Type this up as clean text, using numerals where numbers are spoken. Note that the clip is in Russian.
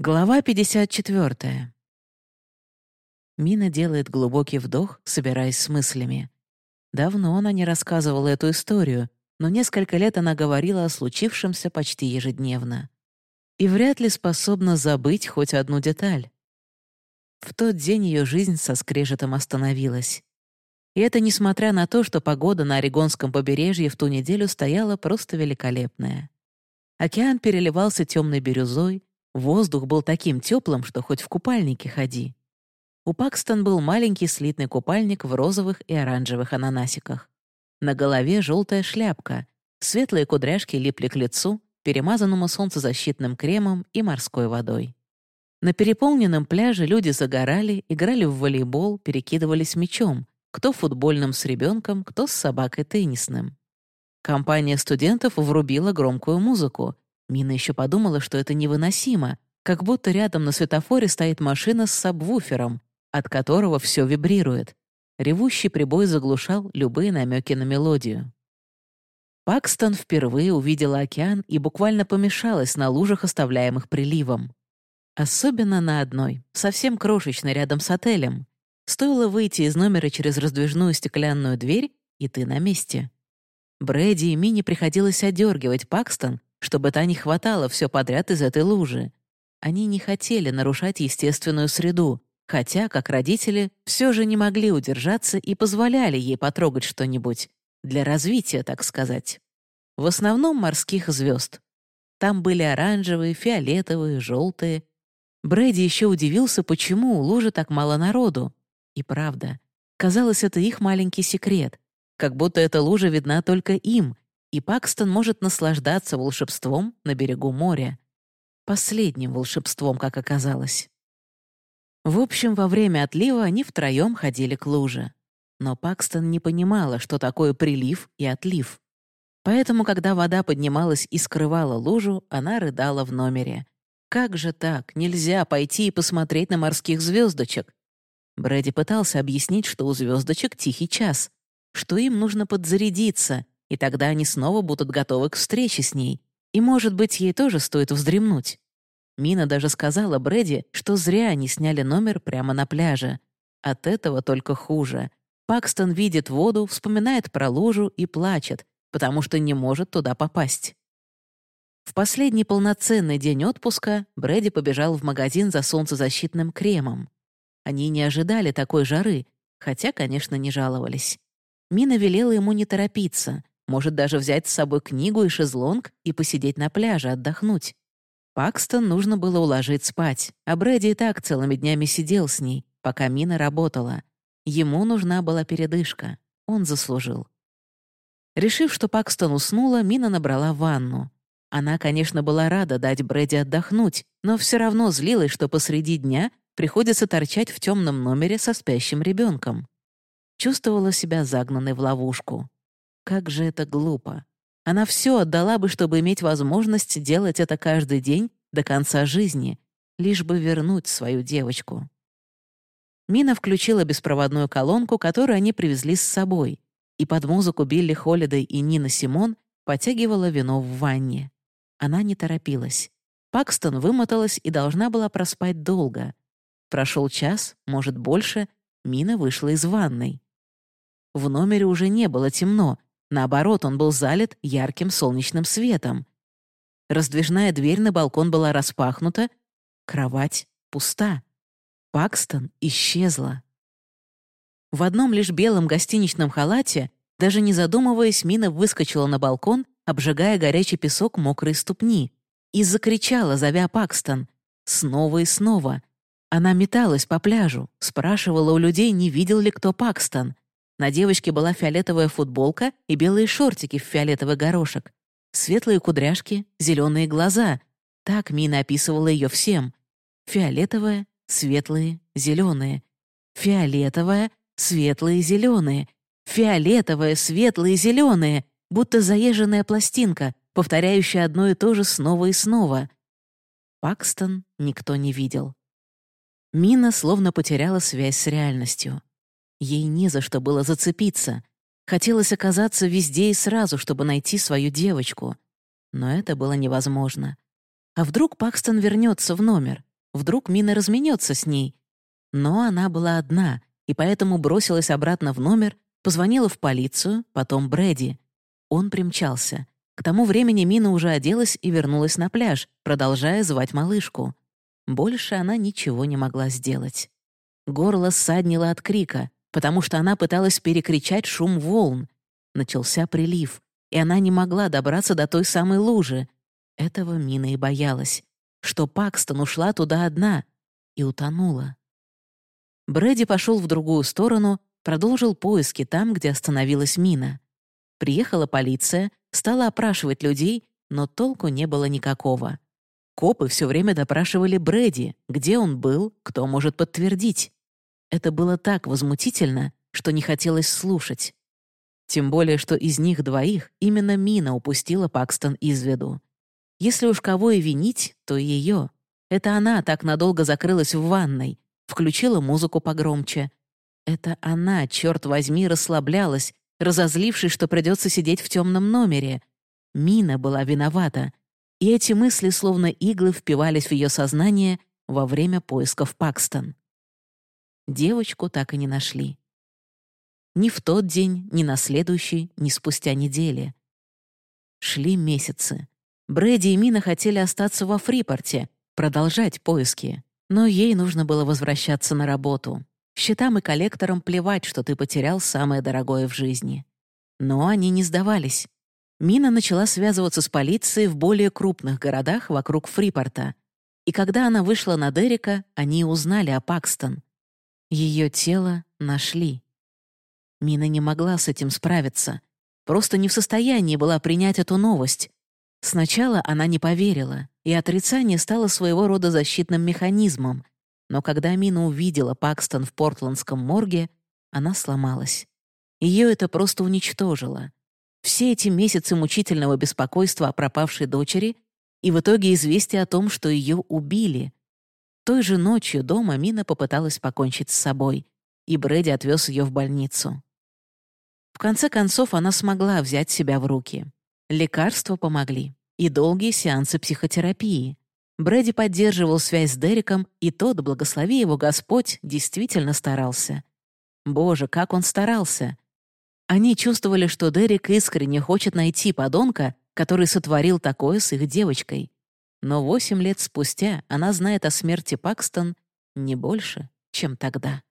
Глава 54. Мина делает глубокий вдох, собираясь с мыслями. Давно она не рассказывала эту историю, но несколько лет она говорила о случившемся почти ежедневно. И вряд ли способна забыть хоть одну деталь. В тот день ее жизнь со скрежетом остановилась. И это несмотря на то, что погода на Орегонском побережье в ту неделю стояла просто великолепная. Океан переливался темной бирюзой, воздух был таким теплым, что хоть в купальнике ходи. У Пакстон был маленький слитный купальник в розовых и оранжевых ананасиках. На голове желтая шляпка, светлые кудряшки липли к лицу, перемазанному солнцезащитным кремом и морской водой. На переполненном пляже люди загорали, играли в волейбол, перекидывались мячом, кто футбольным с ребенком, кто с собакой теннисным. Компания студентов врубила громкую музыку. Мина еще подумала, что это невыносимо, как будто рядом на светофоре стоит машина с сабвуфером, от которого все вибрирует. Ревущий прибой заглушал любые намеки на мелодию. Пакстон впервые увидела океан и буквально помешалась на лужах, оставляемых приливом. Особенно на одной, совсем крошечной, рядом с отелем. Стоило выйти из номера через раздвижную стеклянную дверь, и ты на месте. Брэди и Мине приходилось одергивать Пакстон, чтобы та не хватала все подряд из этой лужи. Они не хотели нарушать естественную среду, хотя, как родители, все же не могли удержаться и позволяли ей потрогать что-нибудь. Для развития, так сказать. В основном морских звезд. Там были оранжевые, фиолетовые, желтые. Брэди еще удивился, почему у лужи так мало народу. И правда, казалось, это их маленький секрет. Как будто эта лужа видна только им, и Пакстон может наслаждаться волшебством на берегу моря. Последним волшебством, как оказалось. В общем, во время отлива они втроем ходили к луже. Но Пакстон не понимала, что такое прилив и отлив. Поэтому, когда вода поднималась и скрывала лужу, она рыдала в номере. «Как же так? Нельзя пойти и посмотреть на морских звездочек?» Брэди пытался объяснить, что у звездочек тихий час, что им нужно подзарядиться, и тогда они снова будут готовы к встрече с ней, и, может быть, ей тоже стоит вздремнуть. Мина даже сказала Брэди, что зря они сняли номер прямо на пляже. От этого только хуже. Пакстон видит воду, вспоминает про лужу и плачет, потому что не может туда попасть. В последний полноценный день отпуска Брэди побежал в магазин за солнцезащитным кремом. Они не ожидали такой жары, хотя, конечно, не жаловались. Мина велела ему не торопиться, может даже взять с собой книгу и шезлонг и посидеть на пляже, отдохнуть. Пакстон нужно было уложить спать, а Брэди и так целыми днями сидел с ней, пока Мина работала. Ему нужна была передышка. Он заслужил. Решив, что Пакстон уснула, Мина набрала ванну. Она, конечно, была рада дать Брэди отдохнуть, но все равно злилась, что посреди дня приходится торчать в темном номере со спящим ребенком. Чувствовала себя загнанной в ловушку. Как же это глупо. Она все отдала бы, чтобы иметь возможность делать это каждый день до конца жизни, лишь бы вернуть свою девочку. Мина включила беспроводную колонку, которую они привезли с собой, и под музыку Билли Холидей и Нина Симон потягивала вино в ванне. Она не торопилась. Пакстон вымоталась и должна была проспать долго. Прошел час, может, больше, Мина вышла из ванной. В номере уже не было темно, наоборот, он был залит ярким солнечным светом. Раздвижная дверь на балкон была распахнута, кровать пуста. Пакстон исчезла. В одном лишь белом гостиничном халате, даже не задумываясь, Мина выскочила на балкон, обжигая горячий песок мокрые ступни, и закричала, зовя Пакстон. Снова и снова. Она металась по пляжу, спрашивала у людей, не видел ли кто Пакстон. На девочке была фиолетовая футболка и белые шортики в фиолетовый горошек. Светлые кудряшки, зеленые глаза. Так Мина описывала ее всем. Фиолетовая, светлые, зеленые. Фиолетовая, светлые, зеленые. Фиолетовая, светлые, зеленые. Будто заезженная пластинка, повторяющая одно и то же снова и снова. Пакстон никто не видел. Мина словно потеряла связь с реальностью. Ей не за что было зацепиться. Хотелось оказаться везде и сразу, чтобы найти свою девочку. Но это было невозможно. А вдруг Пакстон вернется в номер? Вдруг Мина разменется с ней. Но она была одна, и поэтому бросилась обратно в номер, позвонила в полицию, потом Брэди. Он примчался. К тому времени Мина уже оделась и вернулась на пляж, продолжая звать малышку. Больше она ничего не могла сделать. Горло ссаднило от крика, потому что она пыталась перекричать шум волн. Начался прилив, и она не могла добраться до той самой лужи. Этого Мина и боялась, что Пакстон ушла туда одна и утонула. Брэди пошел в другую сторону, продолжил поиски там, где остановилась Мина. Приехала полиция, стала опрашивать людей, но толку не было никакого. Копы все время допрашивали Брэди, где он был, кто может подтвердить. Это было так возмутительно, что не хотелось слушать. Тем более, что из них двоих именно Мина упустила Пакстон из виду. Если уж кого и винить, то ее. Это она так надолго закрылась в ванной, включила музыку погромче. Это она, черт возьми, расслаблялась, разозлившись, что придется сидеть в темном номере. Мина была виновата. И эти мысли, словно иглы, впивались в ее сознание во время поисков Пакстон. Девочку так и не нашли. Ни в тот день, ни на следующий, ни спустя недели. Шли месяцы. Брэди и Мина хотели остаться во Фрипорте, продолжать поиски. Но ей нужно было возвращаться на работу. Счетам и коллекторам плевать, что ты потерял самое дорогое в жизни. Но они не сдавались. Мина начала связываться с полицией в более крупных городах вокруг Фрипорта. И когда она вышла на Дерека, они узнали о Пакстон. Ее тело нашли. Мина не могла с этим справиться. Просто не в состоянии была принять эту новость. Сначала она не поверила, и отрицание стало своего рода защитным механизмом. Но когда Мина увидела Пакстон в портландском морге, она сломалась. Ее это просто уничтожило. Все эти месяцы мучительного беспокойства о пропавшей дочери и в итоге известие о том, что ее убили. Той же ночью дома Мина попыталась покончить с собой, и Брэди отвез ее в больницу. В конце концов, она смогла взять себя в руки. Лекарства помогли. И долгие сеансы психотерапии. Брэди поддерживал связь с Дереком, и тот, благослови его Господь, действительно старался. Боже, как он старался! Они чувствовали, что Дерек искренне хочет найти подонка, который сотворил такое с их девочкой. Но 8 лет спустя она знает о смерти Пакстон не больше, чем тогда.